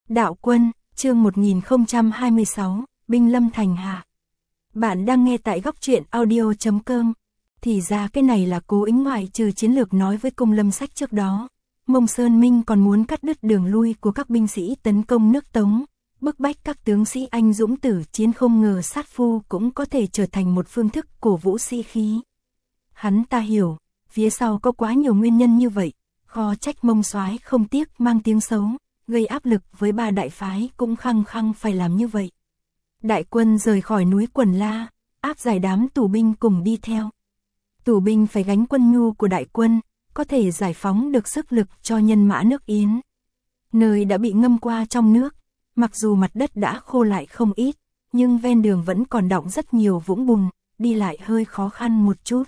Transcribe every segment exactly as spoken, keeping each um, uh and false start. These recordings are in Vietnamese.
Đạo Quân, chương một nghìn không trăm hai mươi sáu, Binh lâm thành hạ. Bạn đang nghe tại góc truyện audio chấm com. Thì ra cái này là cố ý ngoại trừ chiến lược nói với Cung Lâm Sách trước đó. Mông Sơn Minh còn muốn cắt đứt đường lui của các binh sĩ tấn công nước Tống, bức bách các tướng sĩ anh dũng tử chiến, không ngờ sát phu cũng có thể trở thành một phương thức cổ vũ sĩ khí. Hắn ta hiểu, phía sau có quá nhiều nguyên nhân như vậy, khó trách Mông Soái không tiếc mang tiếng xấu, gây áp lực với ba đại phái cũng khăng khăng phải làm như vậy. Đại quân rời khỏi núi Quần La, áp giải đám tù binh cùng đi theo. Tù binh phải gánh quân nhu của đại quân, có thể giải phóng được sức lực cho nhân mã nước Yến. Nơi đã bị ngâm qua trong nước, mặc dù mặt đất đã khô lại không ít, nhưng ven đường vẫn còn đọng rất nhiều vũng bùn, đi lại hơi khó khăn một chút.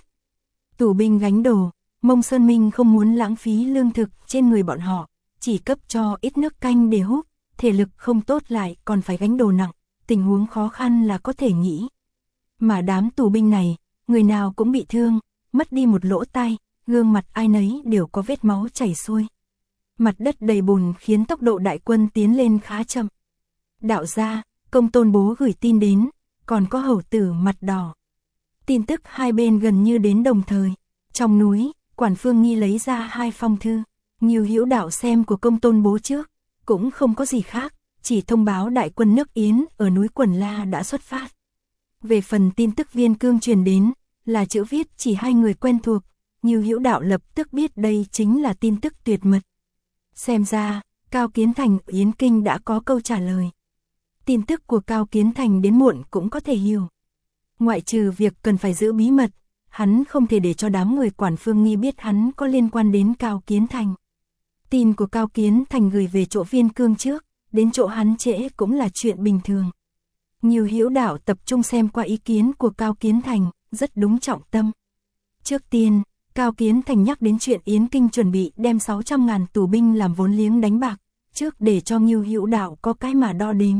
Tù binh gánh đồ, Mông Sơn Minh không muốn lãng phí lương thực trên người bọn họ, chỉ cấp cho ít nước canh để hút, thể lực không tốt lại còn phải gánh đồ nặng, tình huống khó khăn là có thể nghĩ. Mà đám tù binh này, người nào cũng bị thương, mất đi một lỗ tai, gương mặt ai nấy đều có vết máu chảy xuôi. Mặt đất đầy bùn khiến tốc độ đại quân tiến lên khá chậm. Đạo gia, Công Tôn Bố gửi tin đến, còn có Hầu tử Mặt Đỏ. Tin tức hai bên gần như đến đồng thời. Trong núi, Quản Phương Nghi lấy ra hai phong thư, Ngưu Hữu Đạo xem của Công Tôn Bố trước, cũng không có gì khác, chỉ thông báo đại quân nước Yến ở núi Quần La đã xuất phát. Về phần tin tức Viên Cương truyền đến, là chữ viết chỉ hai người quen thuộc, Ngưu Hữu Đạo lập tức biết đây chính là tin tức tuyệt mật. Xem ra, Cao Kiến Thành ở Yến Kinh đã có câu trả lời. Tin tức của Cao Kiến Thành đến muộn cũng có thể hiểu. Ngoại trừ việc cần phải giữ bí mật, hắn không thể để cho đám người Quản Phương Nghi biết hắn có liên quan đến Cao Kiến Thành. Tin của Cao Kiến Thành gửi về chỗ Viên Cương trước, đến chỗ hắn trễ cũng là chuyện bình thường. Ngưu Hữu Đạo tập trung xem qua ý kiến của Cao Kiến Thành, rất đúng trọng tâm. Trước tiên, Cao Kiến Thành nhắc đến chuyện Yến Kinh chuẩn bị đem sáu trăm ngàn tù binh làm vốn liếng đánh bạc, trước để cho Ngưu Hữu Đạo có cái mà đo đếm.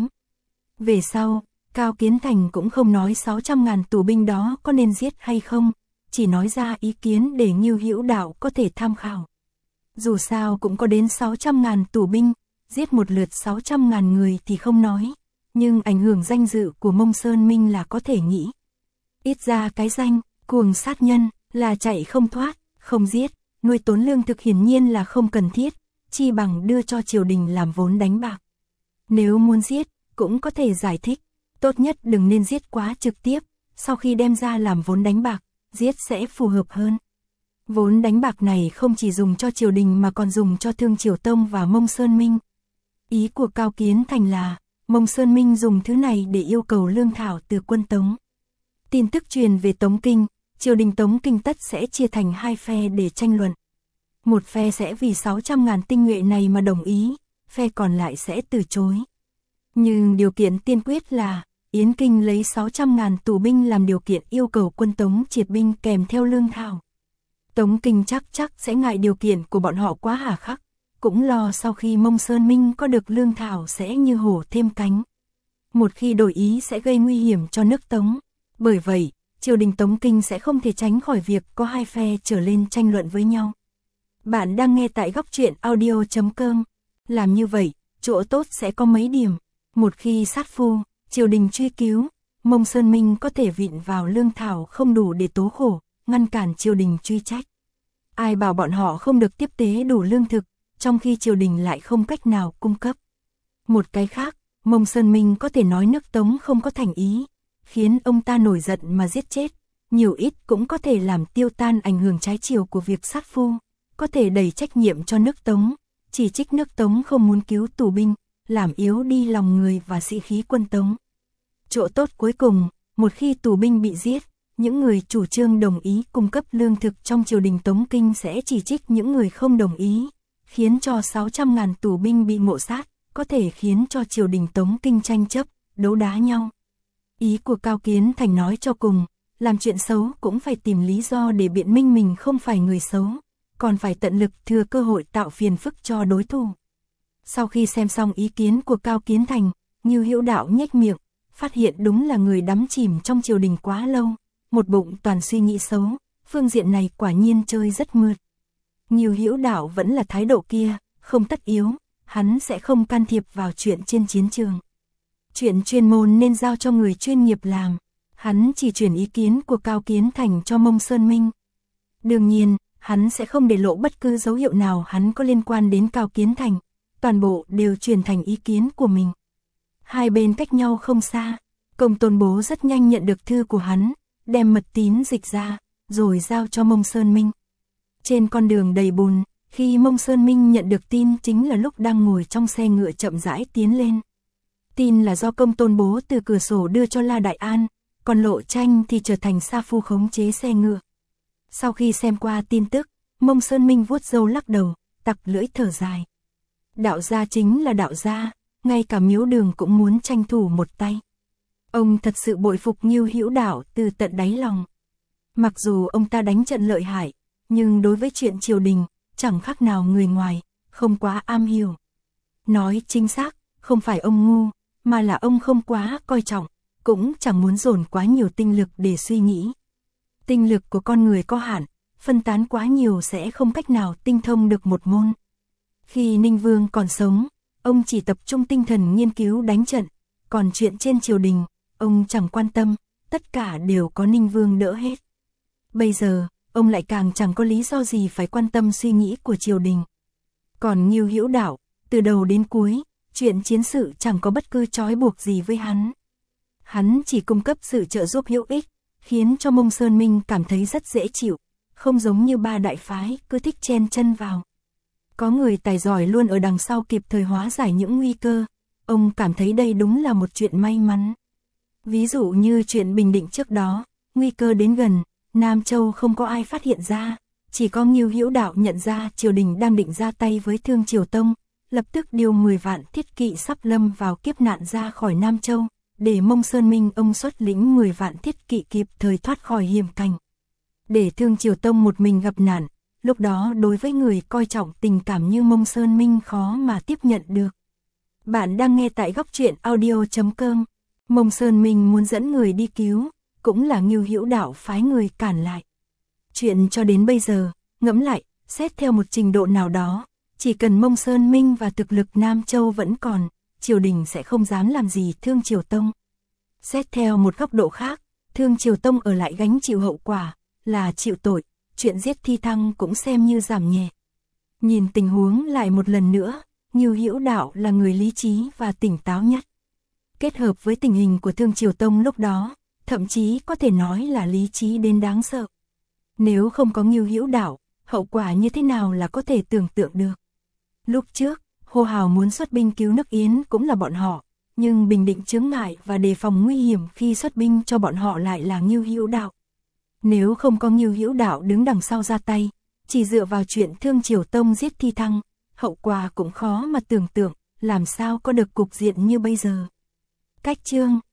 Về sau, Cao Kiến Thành cũng không nói sáu trăm ngàn tù binh đó có nên giết hay không, chỉ nói ra ý kiến để Ngưu Hữu Đạo có thể tham khảo. Dù sao cũng có đến sáu trăm ngàn tù binh, giết một lượt sáu trăm ngàn người thì không nói, nhưng ảnh hưởng danh dự của Mông Sơn Minh là có thể nghĩ. Ít ra cái danh, cuồng sát nhân, là chạy không thoát, không giết, nuôi tốn lương thực hiển nhiên là không cần thiết, chi bằng đưa cho triều đình làm vốn đánh bạc. Nếu muốn giết, cũng có thể giải thích, tốt nhất đừng nên giết quá trực tiếp, sau khi đem ra làm vốn đánh bạc, giết sẽ phù hợp hơn. Vốn đánh bạc này không chỉ dùng cho triều đình mà còn dùng cho Thương Triều Tông và Mông Sơn Minh. Ý của Cao Kiến Thành là, Mông Sơn Minh dùng thứ này để yêu cầu lương thảo từ quân Tống. Tin tức truyền về Tống Kinh, triều đình Tống Kinh tất sẽ chia thành hai phe để tranh luận. Một phe sẽ vì sáu trăm ngàn tinh nhuệ này mà đồng ý, phe còn lại sẽ từ chối. Nhưng điều kiện tiên quyết là, Yến Kinh lấy sáu trăm ngàn tù binh làm điều kiện yêu cầu quân Tống triệt binh kèm theo lương thảo. Tống Kinh chắc chắc sẽ ngại điều kiện của bọn họ quá hà khắc, cũng lo sau khi Mông Sơn Minh có được lương thảo sẽ như hổ thêm cánh. Một khi đổi ý sẽ gây nguy hiểm cho nước Tống. Bởi vậy, triều đình Tống Kinh sẽ không thể tránh khỏi việc có hai phe trở lên tranh luận với nhau. Bạn đang nghe tại góc truyện audio chấm com. Làm như vậy, chỗ tốt sẽ có mấy điểm. Một khi sát phu, triều đình truy cứu, Mông Sơn Minh có thể vịn vào lương thảo không đủ để tố khổ, ngăn cản triều đình truy trách. Ai bảo bọn họ không được tiếp tế đủ lương thực, trong khi triều đình lại không cách nào cung cấp. Một cái khác, Mông Sơn Minh có thể nói nước Tống không có thành ý, khiến ông ta nổi giận mà giết chết, nhiều ít cũng có thể làm tiêu tan ảnh hưởng trái chiều của việc sát phu, có thể đẩy trách nhiệm cho nước Tống, chỉ trích nước Tống không muốn cứu tù binh, làm yếu đi lòng người và sĩ khí quân Tống. Chỗ tốt cuối cùng, một khi tù binh bị giết, những người chủ trương đồng ý cung cấp lương thực trong triều đình Tống Kinh sẽ chỉ trích những người không đồng ý, khiến cho sáu trăm ngàn tù binh bị ngộ sát, có thể khiến cho triều đình Tống Kinh tranh chấp, đấu đá nhau. Ý của Cao Kiến Thành nói cho cùng, làm chuyện xấu cũng phải tìm lý do để biện minh mình không phải người xấu, còn phải tận lực thừa cơ hội tạo phiền phức cho đối thủ. Sau khi xem xong ý kiến của Cao Kiến Thành, Ngưu Hữu Đạo nhếch miệng, phát hiện đúng là người đắm chìm trong triều đình quá lâu, một bụng toàn suy nghĩ xấu, phương diện này quả nhiên chơi rất mượt. Ngưu Hữu Đạo vẫn là thái độ kia, không tất yếu, hắn sẽ không can thiệp vào chuyện trên chiến trường. Chuyện chuyên môn nên giao cho người chuyên nghiệp làm, hắn chỉ chuyển ý kiến của Cao Kiến Thành cho Mông Sơn Minh. Đương nhiên, hắn sẽ không để lộ bất cứ dấu hiệu nào hắn có liên quan đến Cao Kiến Thành, toàn bộ đều truyền thành ý kiến của mình. Hai bên cách nhau không xa, Công Tôn Bố rất nhanh nhận được thư của hắn, đem mật tín dịch ra, rồi giao cho Mông Sơn Minh. Trên con đường đầy bùn, khi Mông Sơn Minh nhận được tin chính là lúc đang ngồi trong xe ngựa chậm rãi tiến lên. Tin là do Công Tôn Bố từ cửa sổ đưa cho La Đại An, còn Lộ Tranh thì trở thành sa phu khống chế xe ngựa. Sau khi xem qua tin tức, Mông Sơn Minh vuốt râu lắc đầu, tặc lưỡi thở dài. Đạo gia chính là đạo gia, ngay cả Miếu Đường cũng muốn tranh thủ một tay. Ông thật sự bội phục Ngưu Hữu Đạo từ tận đáy lòng. Mặc dù ông ta đánh trận lợi hại, nhưng đối với chuyện triều đình, chẳng khác nào người ngoài, không quá am hiểu. Nói chính xác, không phải ông ngu, mà là ông không quá coi trọng, cũng chẳng muốn dồn quá nhiều tinh lực để suy nghĩ. Tinh lực của con người có hạn, phân tán quá nhiều sẽ không cách nào tinh thông được một môn. Khi Ninh Vương còn sống, ông chỉ tập trung tinh thần nghiên cứu đánh trận, còn chuyện trên triều đình, ông chẳng quan tâm, tất cả đều có Ninh Vương đỡ hết. Bây giờ, ông lại càng chẳng có lý do gì phải quan tâm suy nghĩ của triều đình. Còn Ngưu Hữu Đạo, từ đầu đến cuối, chuyện chiến sự chẳng có bất cứ trói buộc gì với hắn. Hắn chỉ cung cấp sự trợ giúp hữu ích, khiến cho Mông Sơn Minh cảm thấy rất dễ chịu, không giống như ba đại phái cứ thích chen chân vào. Có người tài giỏi luôn ở đằng sau kịp thời hóa giải những nguy cơ, ông cảm thấy đây đúng là một chuyện may mắn. Ví dụ như chuyện Bình Định trước đó, nguy cơ đến gần, Nam Châu không có ai phát hiện ra, chỉ có Ngưu Hữu Đạo nhận ra triều đình đang định ra tay với Thương Triều Tông, lập tức điều mười vạn thiết kỵ sắp lâm vào kiếp nạn ra khỏi Nam Châu, để Mông Sơn Minh ông xuất lĩnh mười vạn thiết kỵ kịp thời thoát khỏi hiểm cảnh. Để Thương Triều Tông một mình gặp nạn, lúc đó đối với người coi trọng tình cảm như Mông Sơn Minh khó mà tiếp nhận được. Bạn đang nghe tại góc truyện audio chấm com. Mông Sơn Minh muốn dẫn người đi cứu, cũng là Ngưu Hữu Đạo phái người cản lại. Chuyện cho đến bây giờ, ngẫm lại, xét theo một trình độ nào đó, chỉ cần Mông Sơn Minh và thực lực Nam Châu vẫn còn, triều đình sẽ không dám làm gì Thương Triều Tông. Xét theo một góc độ khác, Thương Triều Tông ở lại gánh chịu hậu quả, là chịu tội, chuyện giết Thi Thăng cũng xem như giảm nhẹ. Nhìn tình huống lại một lần nữa, Ngưu Hữu Đạo là người lý trí và tỉnh táo nhất. Kết hợp với tình hình của Thương Triều Tông lúc đó, thậm chí có thể nói là lý trí đến đáng sợ. Nếu không có Ngưu Hữu Đạo, hậu quả như thế nào là có thể tưởng tượng được. Lúc trước, hô hào muốn xuất binh cứu nước Yến cũng là bọn họ, nhưng bình định chướng ngại và đề phòng nguy hiểm khi xuất binh cho bọn họ lại là Ngưu Hữu Đạo. Nếu không có Ngưu Hữu Đạo đứng đằng sau ra tay, chỉ dựa vào chuyện Thương Triều Tông giết Thi Thăng, hậu quả cũng khó mà tưởng tượng, làm sao có được cục diện như bây giờ. Cách chương